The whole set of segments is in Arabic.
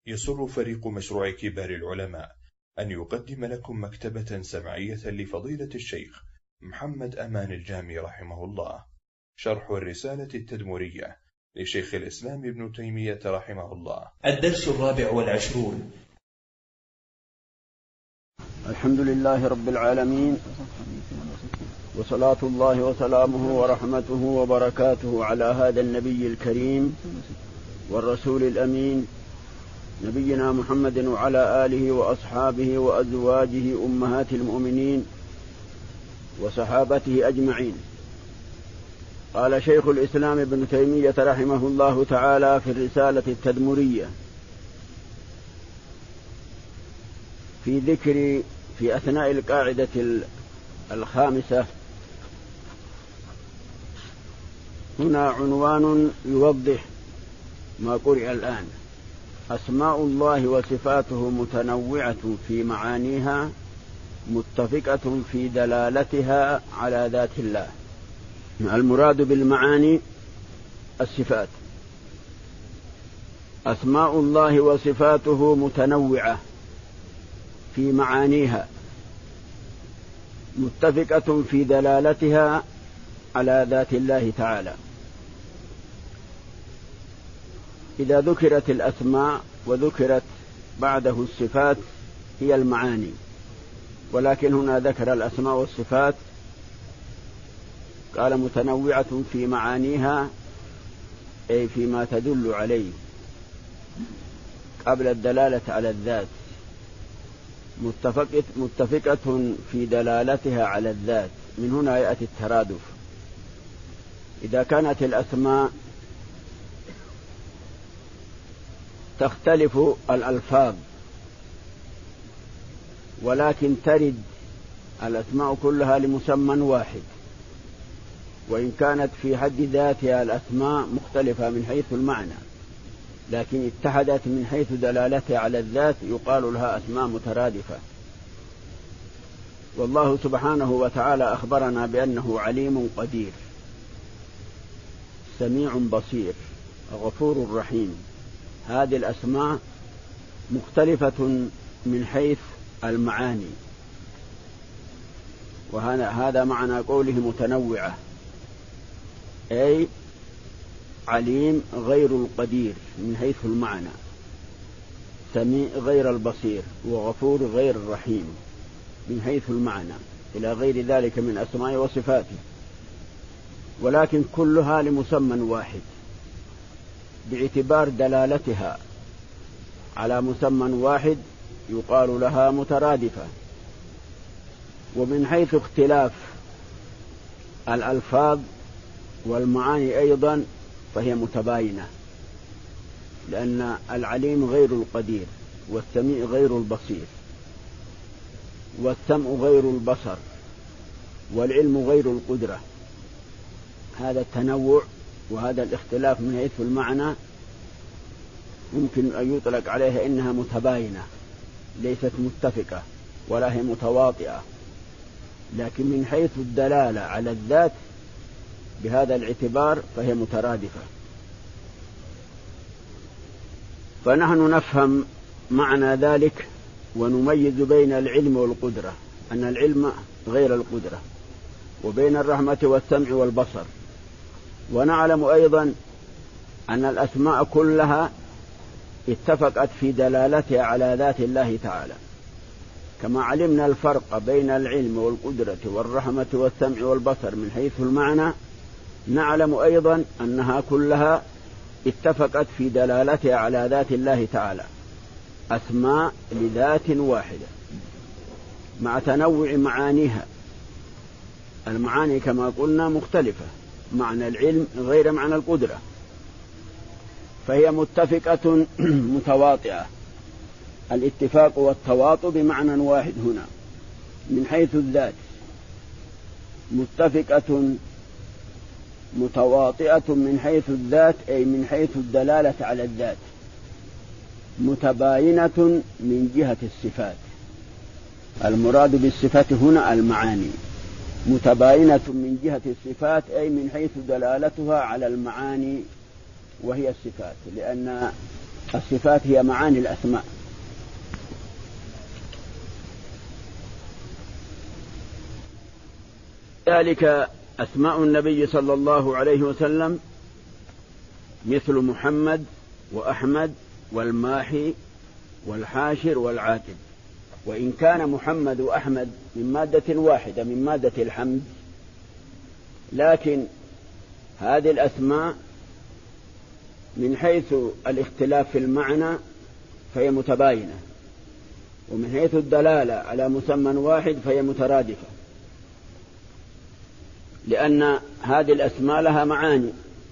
يسر فريق مشروع كبار العلماء أن يقدم لكم مكتبة سمعية لفضيلة الشيخ محمد أمان الجامي رحمه الله، شرح الرسالة التدمرية لشيخ الإسلام ابن تيمية رحمه الله. الدرس 24. الحمد لله رب العالمين، وصلاة الله وسلامه ورحمته وبركاته على هذا النبي الكريم والرسول الأمين نبينا محمد وعلى آله وأصحابه وأزواجه أمهات المؤمنين وصحابته أجمعين. قال شيخ الإسلام ابن تيمية رحمه الله تعالى في الرسالة التدمرية في ذكر في أثناء القاعدة الخامسة هنا عنوان يوضح ما قرئ الآن: أسماء الله وصفاته متنوعة في معانيها متفقة في دلالتها على ذات الله. المراد بالمعاني الصفات. أسماء الله وصفاته متنوعة في معانيها متفقة في دلالتها على ذات الله تعالى. إذا ذكرت الأسماء وذكرت بعده الصفات هي المعاني، ولكن هنا ذكر الأسماء والصفات قال متنوعة في معانيها، أي فيما تدل عليه قبل الدلالة على الذات، متفقة في دلالتها على الذات. من هنا يأتي الترادف. إذا كانت الأسماء تختلف الألفاظ ولكن ترد الأسماء كلها لمسمى واحد، وإن كانت في حد ذاتها الأسماء مختلفة من حيث المعنى لكن اتحدت من حيث دلالتها على الذات، يقال لها أسماء مترادفة. والله سبحانه وتعالى أخبرنا بأنه عليم قدير، سميع بصير، غفور رحيم. هذه الأسماء مختلفة من حيث المعاني، وهذا معنى قوله متنوعة، أي عليم غير القدير من حيث المعنى، سميع غير البصير، وغفور غير الرحيم من حيث المعنى، إلى غير ذلك من أسماء وصفاته، ولكن كلها لمسمى واحد باعتبار دلالتها على مسمى واحد يقال لها مترادفة. ومن حيث اختلاف الألفاظ والمعاني أيضا فهي متباينة، لأن العليم غير القدير، والسميع غير البصير، والسمع غير البصر، والعلم غير القدرة. هذا التنوع وهذا الاختلاف من حيث المعنى ممكن أن يطلق عليها إنها متباينة، ليست متفقة ولا هي متواطئة، لكن من حيث الدلالة على الذات بهذا الاعتبار فهي مترادفة. فنحن نفهم معنى ذلك ونميز بين العلم والقدرة، أن العلم غير القدرة، وبين الرحمة والسمع والبصر. ونعلم أيضا أن الأسماء كلها اتفقت في دلالتها على ذات الله تعالى. كما علمنا الفرق بين العلم والقدرة والرحمة والسمع والبصر من حيث المعنى، نعلم أيضا أنها كلها اتفقت في دلالتها على ذات الله تعالى، أسماء لذات واحدة مع تنوع معانيها. المعاني كما قلنا مختلفة، معنى العلم غير معنى القدرة، فهي متفقة متواطئة. الاتفاق والتواطؤ بمعنى واحد هنا من حيث الذات، متفقة متواطئة من حيث الذات، أي من حيث الدلالة على الذات، متباينة من جهة الصفات. المراد بالصفات هنا المعاني، متباينة من جهة الصفات أي من حيث دلالتها على المعاني وهي الصفات، لأن الصفات هي معاني الأسماء. ذلك أسماء النبي صلى الله عليه وسلم مثل محمد وأحمد والماحي والحاشر والعاقب. وإن كان محمد وأحمد من مادة واحدة من مادة الحمد، لكن هذه الأسماء من حيث الاختلاف في المعنى فهي متباينة، ومن حيث الدلالة على مسمى واحد فهي مترادفة، لأن هذه الأسماء لها معاني.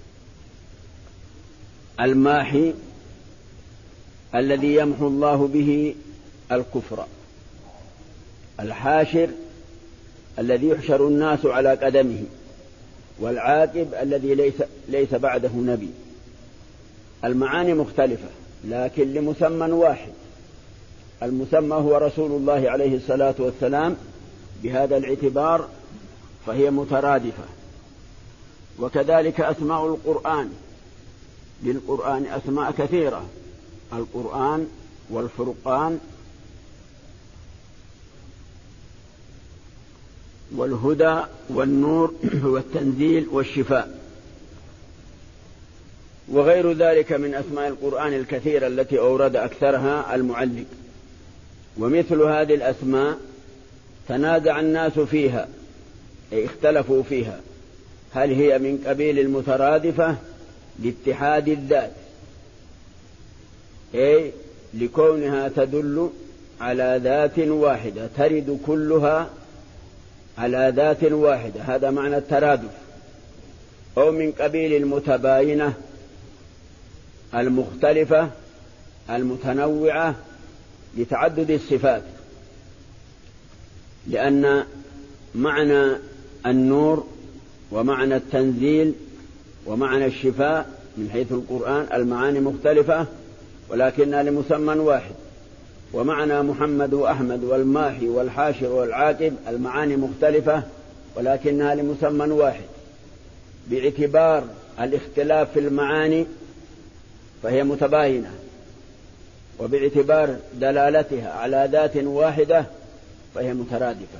الماحي الذي يمحو الله به الكفر، الحاشر الذي يحشر الناس على قدمه، والعاقب الذي ليس بعده نبي. المعاني مختلفة لكن لمسمى واحد، المسمى هو رسول الله عليه الصلاة والسلام. بهذا الاعتبار فهي مترادفة. وكذلك أسماء القرآن، للقرآن أسماء كثيرة: القرآن والفرقان والهدى والنور والتنزيل والشفاء، وغير ذلك من أسماء القرآن الكثيرة التي أورد أكثرها المعلق. ومثل هذه الأسماء تنازع الناس فيها، أي اختلفوا فيها، هل هي من قبيل المترادفة لاتحاد الذات، أي لكونها تدل على ذات واحدة، ترد كلها على ذات واحدة، هذا معنى الترادف، أو من قبيل المتباينة المختلفة المتنوعة لتعدد الصفات، لأن معنى النور ومعنى التنزيل ومعنى الشفاء من حيث القرآن المعاني مختلفة ولكنها لمسمى واحد. ومعنى محمد وأحمد والماحي والحاشر والعاقب المعاني مختلفة ولكنها لمسمى واحد. باعتبار الاختلاف في المعاني فهي متباينة، وباعتبار دلالتها على ذات واحدة فهي مترادفة.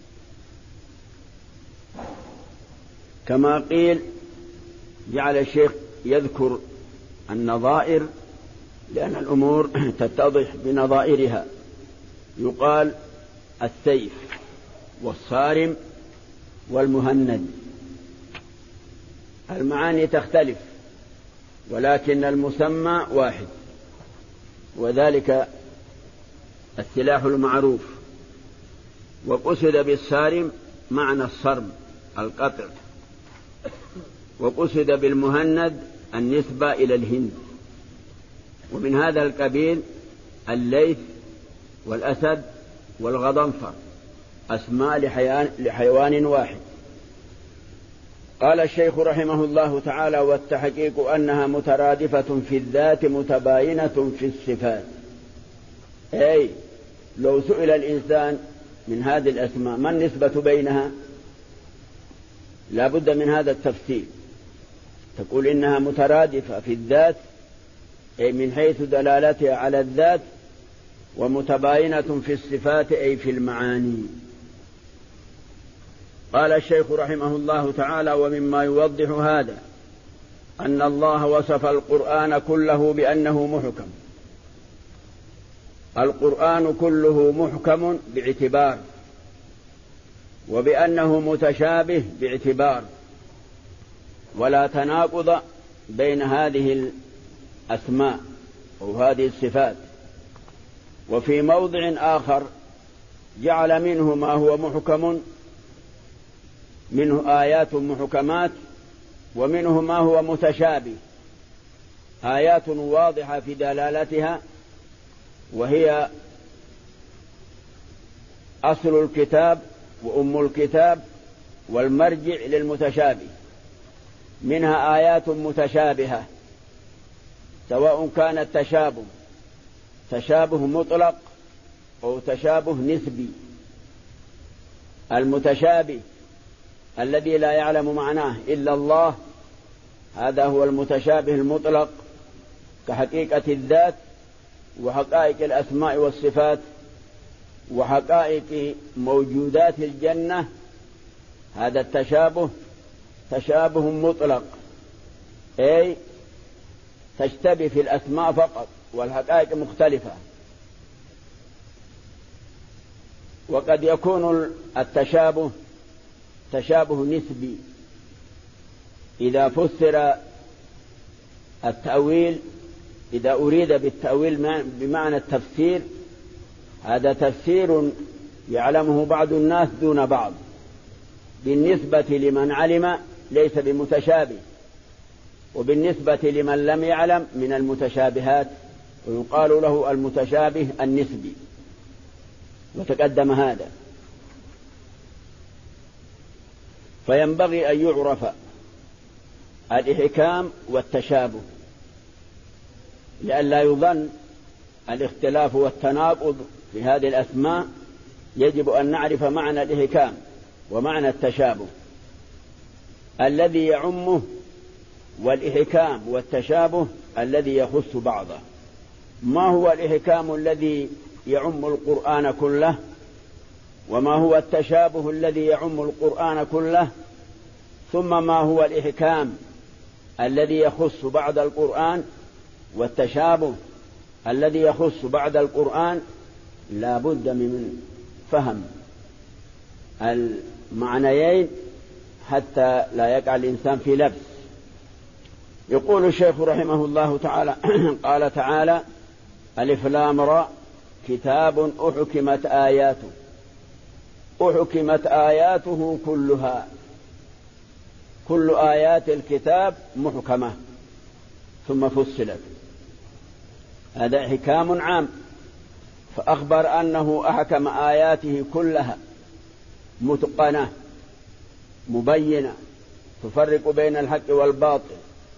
كما قيل جعل الشيخ يذكر النظائر لأن الأمور تتضح بنظائرها. يقال السيف والصارم والمهند، المعاني تختلف ولكن المسمى واحد، وذلك السلاح المعروف. وقصد بالصارم معنى الصرم القطع، وقصد بالمهند النسبة إلى الهند. ومن هذا القبيل الليث والأسد والغضنفر أسماء لحيوان واحد. قال الشيخ رحمه الله تعالى: والتحقيق أنها مترادفة في الذات متباينة في الصفات. أي لو سئل الإنسان من هذه الأسماء ما النسبة بينها، لا بد من هذا التفصيل. تقول إنها مترادفة في الذات، أي من حيث دلالتها على الذات، ومتباينة في الصفات أي في المعاني. قال الشيخ رحمه الله تعالى: ومما يوضح هذا أن الله وصف القرآن كله بأنه محكم. القرآن كله محكم باعتبار، وبأنه متشابه باعتبار، ولا تناقض بين هذه الأسماء أو هذه الصفات. وفي موضع آخر جعل منه ما هو محكم، منه آيات محكمات، ومنه ما هو متشابه، آيات واضحة في دلالتها، وهي أصل الكتاب وأم الكتاب والمرجع للمتشابه. منها آيات متشابهة، سواء كان التشابه تشابه مطلق أو تشابه نسبي. المتشابه الذي لا يعلم معناه إلا الله، هذا هو المتشابه المطلق، كحقيقة الذات وحقائق الأسماء والصفات وحقائق موجودات الجنة. هذا التشابه تشابه مطلق، أي تشتبه في الأسماء فقط والحقائق مختلفة. وقد يكون التشابه تشابه نسبي إذا فسر التأويل، إذا أريد بالتأويل بمعنى التفسير، هذا تفسير يعلمه بعض الناس دون بعض، بالنسبة لمن علم ليس بمتشابه، وبالنسبة لمن لم يعلم من المتشابهات، ويقال له المتشابه النسبي، وتقدم هذا. فينبغي أن يعرف الإحكام والتشابه لئلا يظن الاختلاف والتناقض في هذه الأسماء. يجب أن نعرف معنى الإحكام ومعنى التشابه الذي يعمه، والإحكام والتشابه الذي يخص بعضه. ما هو الإحكام الذي يعم القرآن كله، وما هو التشابه الذي يعم القرآن كله، ثم ما هو الإحكام الذي يخص بعض القرآن والتشابه الذي يخص بعض القرآن. لا بد من فهم المعنيين حتى لا يقع الإنسان في لبس. يقول الشيخ رحمه الله تعالى قال تعالى: ألف لام را كتاب أحكمت آياته. أحكمت آياته كلها، كل آيات الكتاب محكمة ثم فصلت. هذا إحكام عام، فأخبر أنه أحكم آياته كلها متقنة مبينة تفرق بين الحق والباطل.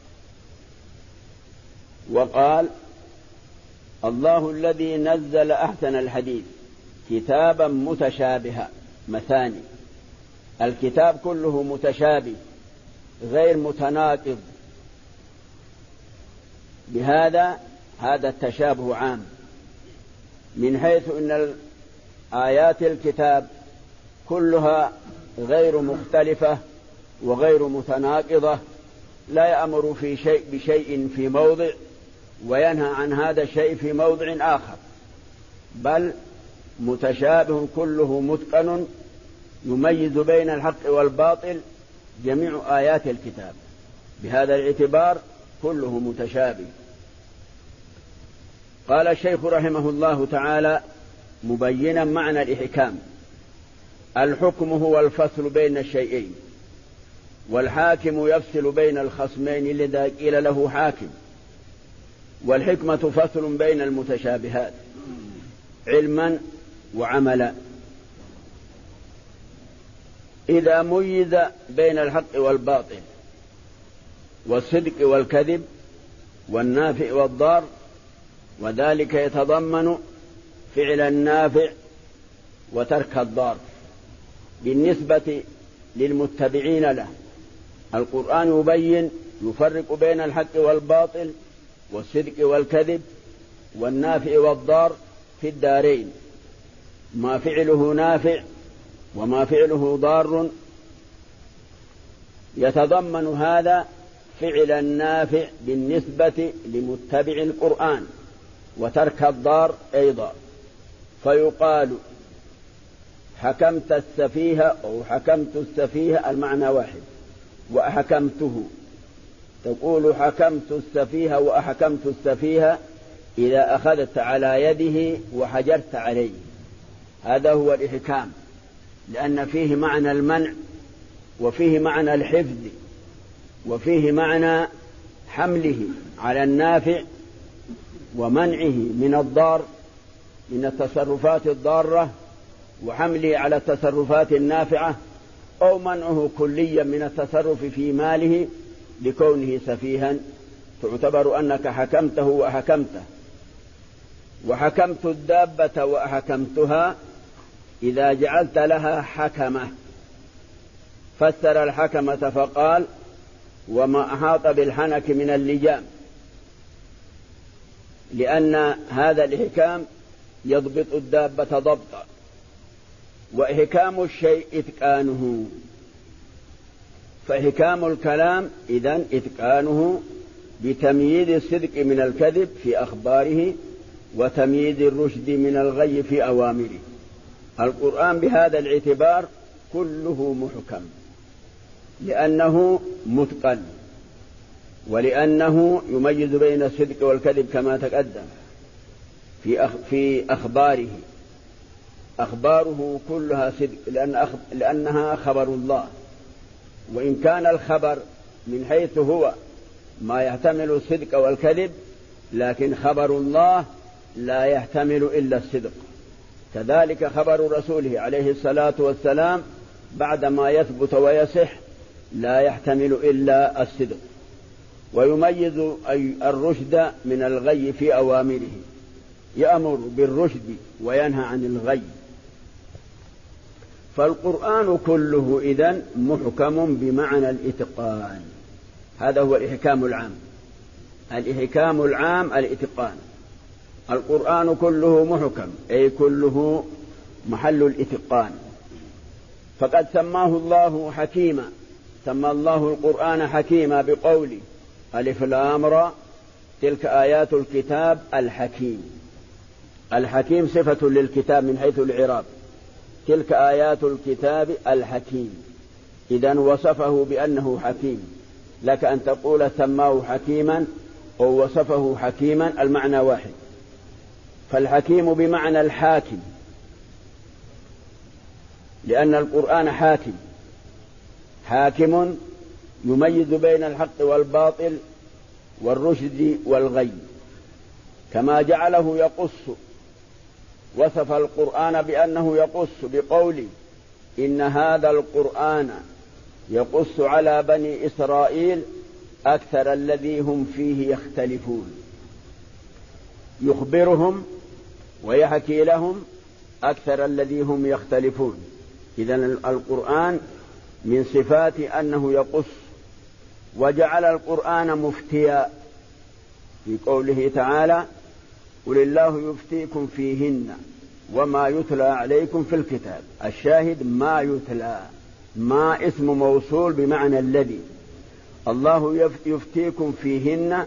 وقال: الله الذي نزل أحسن الحديث كتابا متشابها مثاني. الكتاب كله متشابه غير متناقض، بهذا التشابه عام، من حيث أن آيات الكتاب كلها غير مختلفة وغير متناقضة، لا يأمر بشيء في موضع وينهى عن هذا الشيء في موضع آخر، بل متشابه كله متقن يميز بين الحق والباطل جميع آيات الكتاب. بهذا الاعتبار كله متشابه. قال الشيخ رحمه الله تعالى مبينا معنى الإحكام: الحكم هو الفصل بين الشيئين، والحاكم يفصل بين الخصمين لذا قيل له حاكم. والحكمة فصل بين المتشابهات علما وعملا. إذا ميز بين الحق والباطل والصدق والكذب والنافع والضار، وذلك يتضمن فعل النافع وترك الضار بالنسبة للمتبعين له. القرآن يبين يفرق بين الحق والباطل والصدق والكذب والنافع والضار في الدارين، ما فعله نافع وما فعله ضار. يتضمن هذا فعل النافع بالنسبة لمتبع القرآن وترك الضار أيضا. فيقال حكمت السفيه أو حكمت السفيه المعنى واحد، وأحكمته. تقول حكمت السفيه وأحكمت السفيه إذا أخذت على يده وحجرت عليه. هذا هو الإحكام، لأن فيه معنى المنع وفيه معنى الحفظ وفيه معنى حمله على النافع ومنعه من الضار، من التصرفات الضارة، وحمله على التصرفات النافعة، أو منعه كليا من التصرف في ماله لكونه سفيها. تعتبر أنك حكمته وأحكمته. وحكمت الدابة وأحكمتها إذا جعلت لها حكمة. فسر الحكمة فقال: وما أحاط بالحنك من اللجام. لأن هذا الإحكام يضبط الدابة ضبطا، وإحكام الشيء إتقانه، فإحكام الكلام إذن إتقانه بتمييز الصدق من الكذب في أخباره وتمييز الرشد من الغي في أوامره. القرآن بهذا الاعتبار كله محكم لأنه متقن، ولأنه يميز بين الصدق والكذب كما تقدم في أخباره كلها صدق لأنها خبر الله، وإن كان الخبر من حيث هو ما يحتمل الصدق والكذب، لكن خبر الله لا يحتمل إلا الصدق. كذلك خبر رسوله عليه الصلاة والسلام بعدما يثبت ويصح لا يحتمل إلا الصدق، ويميز الرشد من الغي في أوامره، يأمر بالرشد وينهى عن الغي. فالقرآن كله إذن محكم بمعنى الإتقان، هذا هو الإحكام العام. الإحكام العام الإتقان. القرآن كله محكم أي كله محل الإتقان، فقد سماه الله حكيما، سمى الله القرآن حكيما بقوله ألف لام را تلك آيات الكتاب الحكيم. الحكيم صفة للكتاب من حيث الإعراب، تلك آيات الكتاب الحكيم، إذن وصفه بأنه حكيم. لك أن تقول سماه حكيما أو وصفه حكيما، المعنى واحد. فالحكيم بمعنى الحاكم، لأن القرآن حاكم يميز بين الحق والباطل والرشد والغي، كما جعله يقص، وصف القرآن بأنه يقص بقوله إن هذا القرآن يقص على بني إسرائيل أكثر الذي هم فيه يختلفون، يخبرهم ويحكي لهم أكثر الذي هم يختلفون. إذن القرآن من صفات أنه يقص. وجعل القرآن مفتيا في قوله تعالى قل الله يفتيكم فيهن وما يتلى عليكم في الكتاب. الشاهد ما يتلى، ما اسم موصول بمعنى الذي. الله يفتيكم فيهن،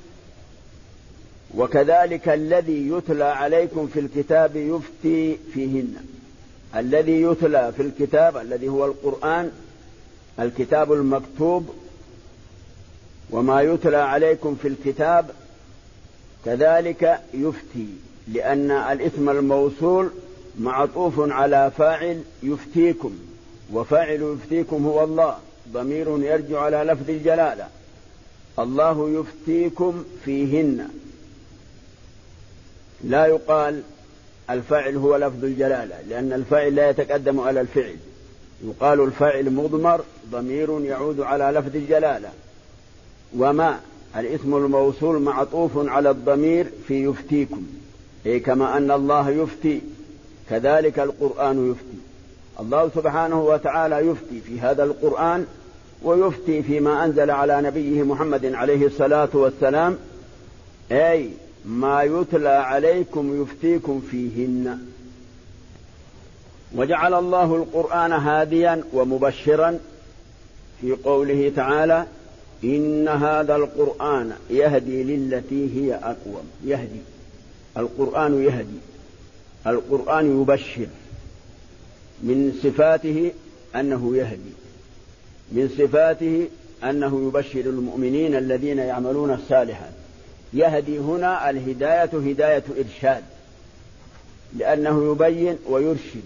وكذلك الذي يتلى عليكم في الكتاب يفتي فيهن. الذي يتلى في الكتاب الذي هو القرآن، الكتاب المكتوب، وما يتلى عليكم في الكتاب كذلك يفتي، لأن الاسم الموصول معطوف على فاعل يفتيكم، وفاعل يفتيكم هو الله، ضمير يرجع على لفظ الجلالة. الله يفتيكم فيهن، لا يقال الفاعل هو لفظ الجلالة، لأن الفاعل لا يتقدم على الفعل، يقال الفاعل مضمر ضمير يعود على لفظ الجلالة. وما الاسم الموصول معطوف على الضمير في يفتيكم، أي كما أن الله يفتي كذلك القرآن يفتي. الله سبحانه وتعالى يفتي في هذا القرآن، ويفتي فيما أنزل على نبيه محمد عليه الصلاة والسلام، أي ما يتلى عليكم يفتيكم فيهن. وجعل الله القرآن هاديا ومبشرا في قوله تعالى إن هذا القرآن يهدي للتي هي أقوم. يهدي، القرآن يهدي، القرآن يبشر. من صفاته أنه يهدي، من صفاته أنه يبشر المؤمنين الذين يعملون الصالحات. يهدي هنا الهداية هداية إرشاد، لأنه يبين ويرشد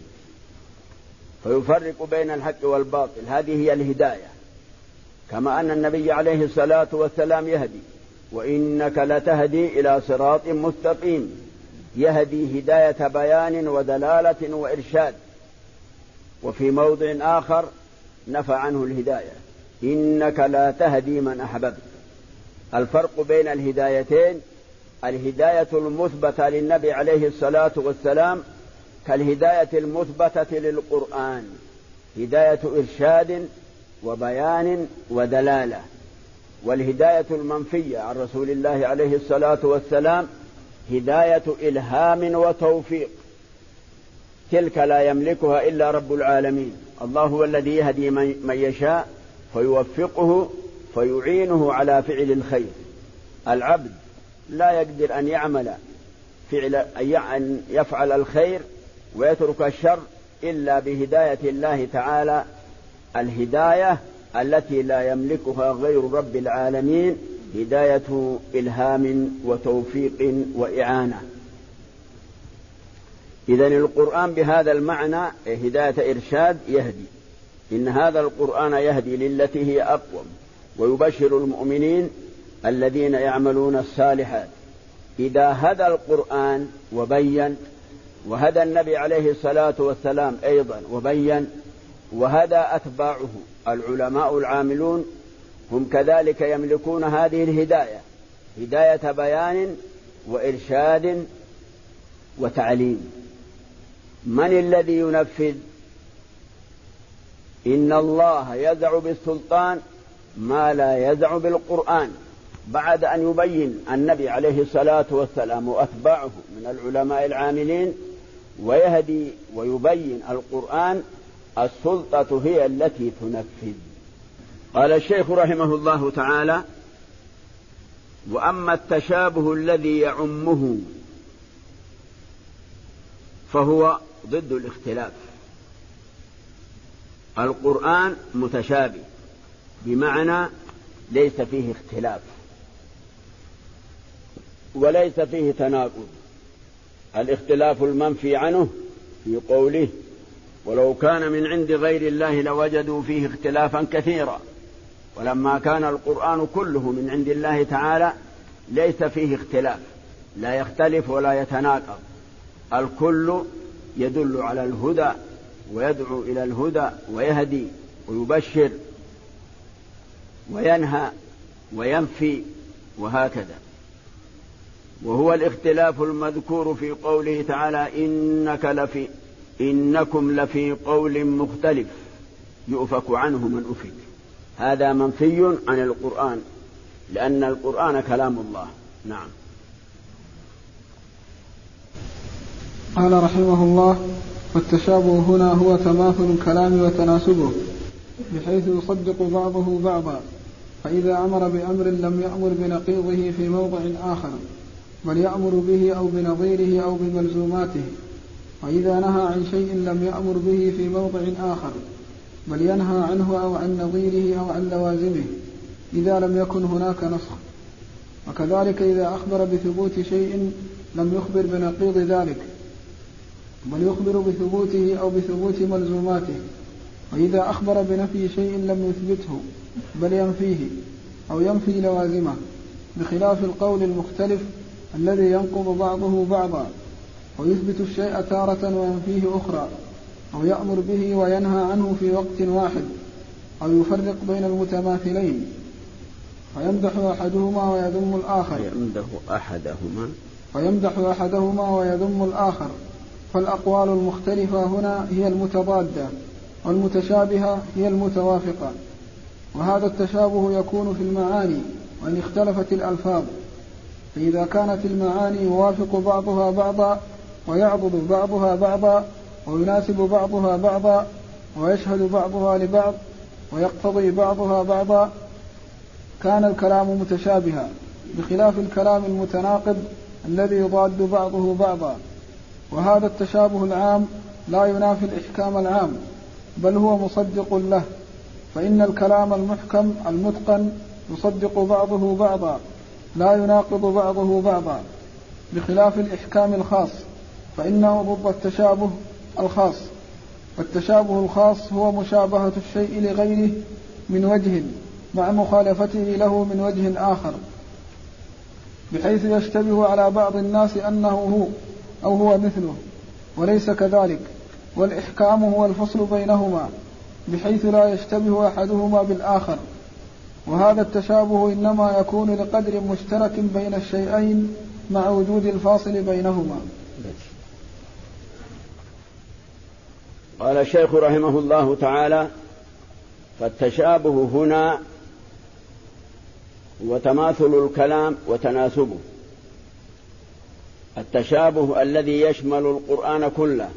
فيفرق بين الحق والباطل، هذه هي الهداية. كما أن النبي عليه الصلاة والسلام يهدي، وإنك لتهدي إلى صراط مستقيم، يهدي هداية بيان ودلالة وإرشاد. وفي موضع آخر نفى عنه الهداية، إنك لا تهدي من أحببت. الفرق بين الهدايتين: الهداية المثبتة للنبي عليه الصلاة والسلام كالهداية المثبتة للقرآن، هداية إرشاد وبيان ودلالة. والهداية المنفية عن رسول الله عليه الصلاة والسلام هداية إلهام وتوفيق، تلك لا يملكها إلا رب العالمين. الله هو الذي يهدي من يشاء فيوفقه فيعينه على فعل الخير. العبد لا يقدر أن يفعل الخير ويترك الشر إلا بهداية الله تعالى، الهداية التي لا يملكها غير رب العالمين، هداية إلهام وتوفيق وإعانة. إذن القرآن بهذا المعنى هداية إرشاد يهدي، إن هذا القرآن يهدي للتي هي أقوم ويبشر المؤمنين الذين يعملون الصالحات. إذا هدى القرآن وبين، وهدى النبي عليه الصلاة والسلام أيضا وبين، وهدى أتباعه العلماء العاملون، هم كذلك يملكون هذه الهداية، هداية بيان وإرشاد وتعليم. من الذي ينفذ؟ إن الله يزع بالسلطان ما لا يزع بالقرآن. بعد أن يبين النبي عليه الصلاة والسلام وأتباعه من العلماء العاملين ويهدي ويبين القرآن، السلطة هي التي تنفذ. قال الشيخ رحمه الله تعالى: وأما التشابه الذي يعمه فهو ضد الاختلاف. القرآن متشابه بمعنى ليس فيه اختلاف وليس فيه تناقض. الاختلاف المنفي عنه في قوله: ولو كان من عند غير الله لوجدوا فيه اختلافا كثيرا. ولما كان القرآن كله من عند الله تعالى ليس فيه اختلاف، لا يختلف ولا يتناقض، الكل يدل على الهدى ويدعو إلى الهدى ويهدي ويبشر وينهى وينفي وهكذا. وهو الاختلاف المذكور في قوله تعالى: إنكم لفي قول مختلف يؤفك عنه من أفك. هذا منفي عن القرآن لأن القرآن كلام الله. نعم. قال رحمه الله: والتشابه هنا هو تماثل الكلام وتناسبه، بحيث يصدق بعضه بعضا، فإذا أمر بأمر لم يأمر بنقيضه في موضع آخر، بل يأمر به أو بنظيره أو بملزوماته. وإذا نهى عن شيء لم يأمر به في موضع آخر، بل ينهى عنه أو عن نظيره أو عن لوازمه إذا لم يكن هناك نسخ. وكذلك إذا أخبر بثبوت شيء لم يخبر بنقيض ذلك، بل يخبر بثبوته أو بثبوت ملزوماته. وإذا أخبر بنفي شيء لم يثبته بل ينفيه أو ينفي لوازمه، بخلاف القول المختلف الذي ينقض بعضه بعضا، ويثبت الشيء تارة وينفيه أخرى، أو يأمر به وينهى عنه في وقت واحد، أو يفرق بين المتماثلين فيمدح أحدهما ويذم الآخر. فالأقوال المختلفة هنا هي المتضادة، والمتشابهة هي المتوافقة. وهذا التشابه يكون في المعاني وإن اختلفت الألفاظ، فإذا كانت المعاني يوافق بعضها بعضا ويعضد بعضها بعضا ويناسب بعضها بعضا ويشهد بعضها لبعض ويقتضي بعضها بعضا كان الكلام متشابها، بخلاف الكلام المتناقض الذي يضاد بعضه بعضا. وهذا التشابه العام لا ينافي الإحكام العام، بل هو مصدق له، فإن الكلام المحكم المتقن يصدق بعضه بعضا لا يناقض بعضه بعضا، بخلاف الإحكام الخاص فإنه ضد التشابه الخاص. والتشابه الخاص هو مشابهة الشيء لغيره من وجه مع مخالفته له من وجه آخر، بحيث يشتبه على بعض الناس أنه هو أو هو مثله وليس كذلك. والإحكام هو الفصل بينهما بحيث لا يشتبه أحدهما بالآخر. وهذا التشابه إنما يكون لقدر مشترك بين الشيئين مع وجود الفاصل بينهما. قال الشيخ رحمه الله تعالى: فالتشابه هنا وتماثل الكلام وتناسبه. التشابه الذي يشمل القرآن كله،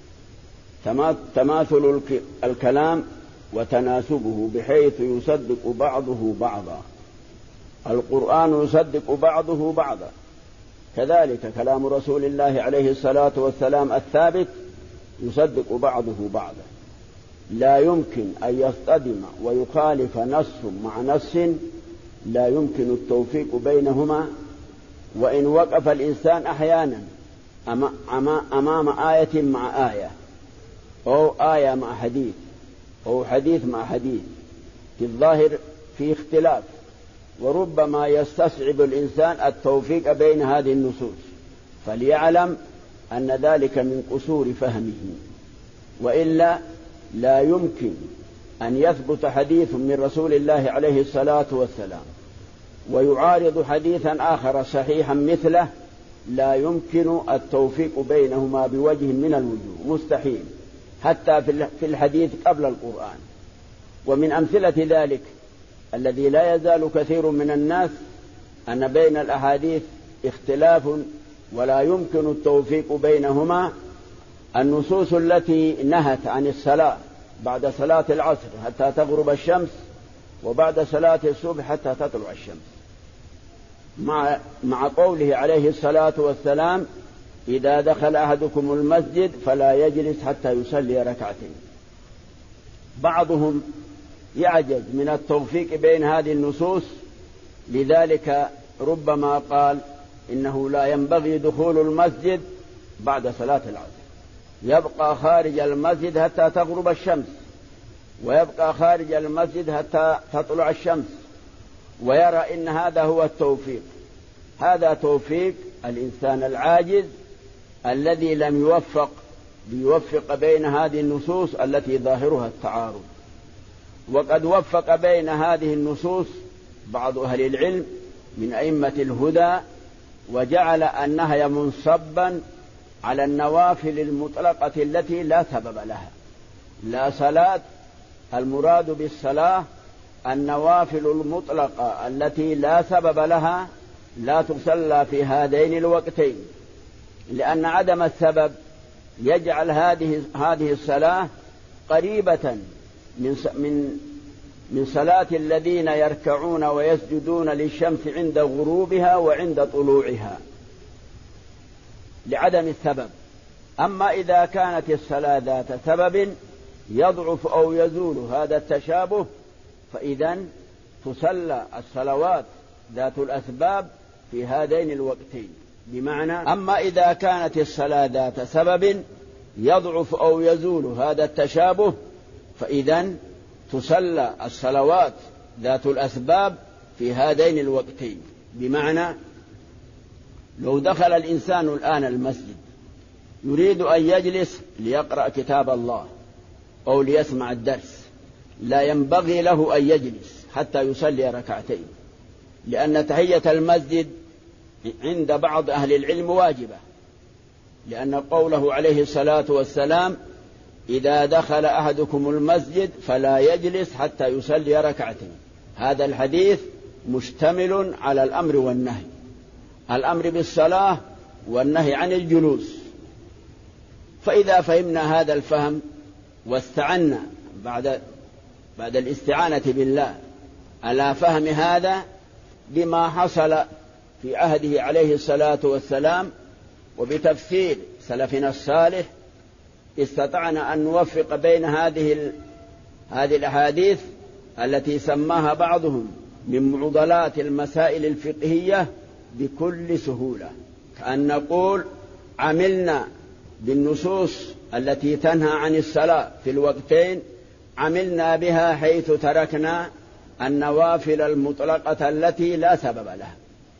تماثل الكلام وتناسبه بحيث يصدق بعضه بعضا. القرآن يصدق بعضه بعضا، كذلك كلام رسول الله عليه الصلاة والسلام الثابت يصدق بعضه بعضا. لا يمكن أن يصطدم ويخالف نص مع نص، لا يمكن التوفيق بينهما. وإن وقف الإنسان أحيانا أمام آية مع آية، أو آية مع حديث، أو حديث مع حديث، في الظاهر في اختلاف، وربما يستصعب الإنسان التوفيق بين هذه النصوص، فليعلم أن ذلك من قصور فهمه، وإلا لا يمكن أن يثبت حديث من رسول الله عليه الصلاة والسلام ويعارض حديثا آخر صحيحا مثله، لا يمكن التوفيق بينهما بوجه من الوجوه، مستحيل، حتى في الحديث قبل القرآن. ومن أمثلة ذلك الذي لا يزال كثير من الناس أن بين الأحاديث اختلاف ولا يمكن التوفيق بينهما، النصوص التي نهت عن الصلاة بعد صلاة العصر حتى تغرب الشمس، وبعد صلاة الصبح حتى تطلع الشمس، مع قوله عليه الصلاة والسلام: إذا دخل أحدكم المسجد فلا يجلس حتى يصلي ركعتين. بعضهم يعجز من التوفيق بين هذه النصوص، لذلك ربما قال إنه لا ينبغي دخول المسجد بعد صلاة العصر، يبقى خارج المسجد حتى تغرب الشمس، ويبقى خارج المسجد حتى تطلع الشمس، ويرى إن هذا هو التوفيق. هذا توفيق الإنسان العاجز الذي لم يوفق بين هذه النصوص التي ظاهرها التعارض. وقد وفق بين هذه النصوص بعض أهل العلم من أئمة الهدى، وجعل النهي منصبا على النوافل المطلقة التي لا سبب لها، لا صلاة، المراد بالصلاة النوافل المطلقة التي لا سبب لها لا تصلى في هذين الوقتين، لأن عدم السبب يجعل هذه الصلاة قريبة من صلاة الذين يركعون ويسجدون للشمس عند غروبها وعند طلوعها لعدم السبب. أما إذا كانت الصلاة ذات سبب يضعف أو يزول هذا التشابه، فإذن تصلى الصلوات ذات الأسباب في هذين الوقتين. بمعنى أما إذا كانت الصلاة ذات سبب يضعف أو يزول هذا التشابه، فإذن تصلى الصلوات ذات الأسباب في هذين الوقتين. بمعنى لو دخل الإنسان الآن المسجد يريد أن يجلس ليقرأ كتاب الله أو ليسمع الدرس، لا ينبغي له أن يجلس حتى يصلي ركعتين، لأن تحية المسجد عند بعض أهل العلم واجبة، لأن قوله عليه الصلاة والسلام: إذا دخل أحدكم المسجد فلا يجلس حتى يصلي ركعتين. هذا الحديث مشتمل على الأمر والنهي، الأمر بالصلاة والنهي عن الجلوس. فإذا فهمنا هذا الفهم واستعنا بعد الاستعانة بالله على فهم هذا بما حصل في عهده عليه الصلاة والسلام وبتفسير سلفنا الصالح، استطعنا أن نوفق بين هذه الأحاديث التي سماها بعضهم من معضلات المسائل الفقهية بكل سهولة، كأن نقول عملنا بالنصوص التي تنهى عن الصلاة في الوقتين، عملنا بها حيث تركنا النوافل المطلقة التي لا سبب لها.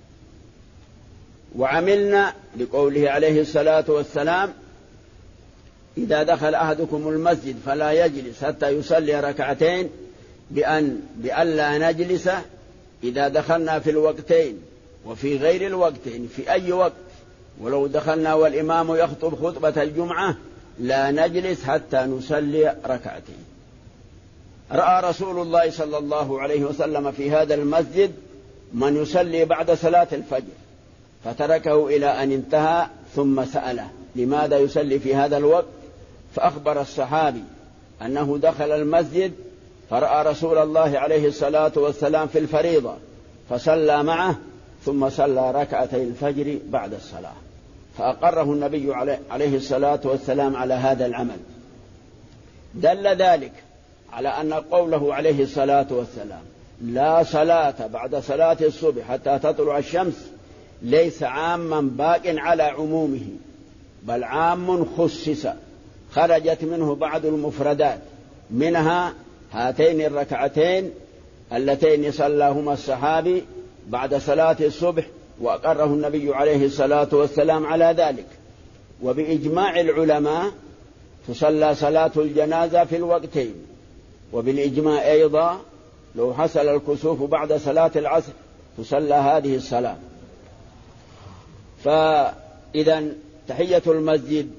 وعملنا لقوله عليه الصلاة والسلام: إذا دخل أحدكم المسجد فلا يجلس حتى يصلي ركعتين، بأن لا نجلس إذا دخلنا في الوقتين وفي غير الوقتين في أي وقت، ولو دخلنا والإمام يخطب خطبة الجمعة لا نجلس حتى نصلي ركعتين. رأى رسول الله صلى الله عليه وسلم في هذا المسجد من يصلي بعد صلاة الفجر فتركه إلى أن انتهى ثم سأله لماذا يصلي في هذا الوقت، فأخبر الصحابي أنه دخل المسجد فرأى رسول الله عليه الصلاة والسلام في الفريضة فصلى معه ثم صلى ركعتي الفجر بعد الصلاة، فأقره النبي عليه الصلاة والسلام على هذا العمل. دل ذلك على أن قوله عليه الصلاة والسلام لا صلاة بعد صلاة الصبح حتى تطلع الشمس ليس عاما باق على عمومه، بل عام خصص خرجت منه بعض المفردات، منها هاتين الركعتين اللتين صلاهما الصحابي بعد صلاة الصبح وأقره النبي عليه الصلاة والسلام على ذلك. وبإجماع العلماء تصلى صلاة الجنازة في الوقتين، وبالإجماع أيضا لو حصل الكسوف بعد صلاة العصر تصلى هذه الصلاة. فإذا تحية المسجد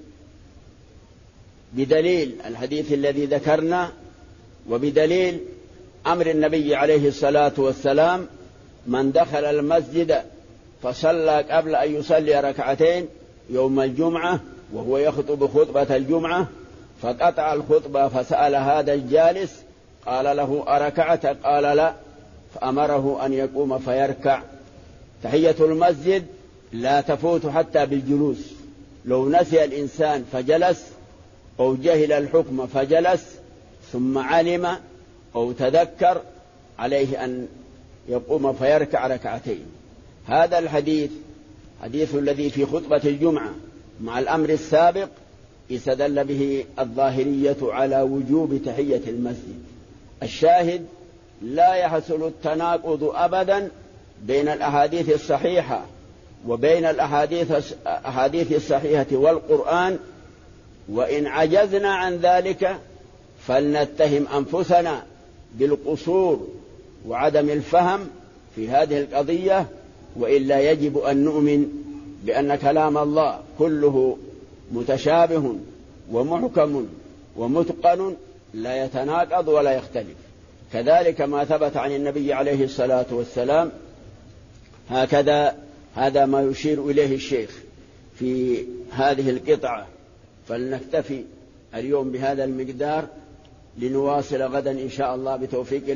بدليل الحديث الذي ذكرنا وبدليل أمر النبي عليه الصلاة والسلام من دخل المسجد فصلى قبل أن يصلي ركعتين يوم الجمعة وهو يخطب خطبة الجمعة فقطع الخطبة فسأل هذا الجالس قال له أركعت؟ قال لا، فأمره أن يقوم فيركع. تحية المسجد لا تفوت حتى بالجلوس، لو نسي الإنسان فجلس أو جهل الحكم فجلس ثم علم أو تذكر عليه أن يقوم فيركع ركعتين. هذا الحديث حديث الذي في خطبة الجمعة مع الأمر السابق استدل به الظاهرية على وجوب تحية المسجد. الشاهد لا يحصل التناقض أبدا بين الأحاديث الصحيحة وبين الأحاديث الصحيحة والقرآن، وإن عجزنا عن ذلك فلنتهم أنفسنا بالقصور وعدم الفهم في هذه القضية، وإلا يجب أن نؤمن بأن كلام الله كله متشابه ومحكم ومتقن لا يتناقض ولا يختلف. كذلك ما ثبت عن النبي عليه الصلاة والسلام هكذا. هذا ما يشير إليه الشيخ في هذه القطعة، فلنكتفي اليوم بهذا المقدار لنواصل غدا إن شاء الله بتوفيق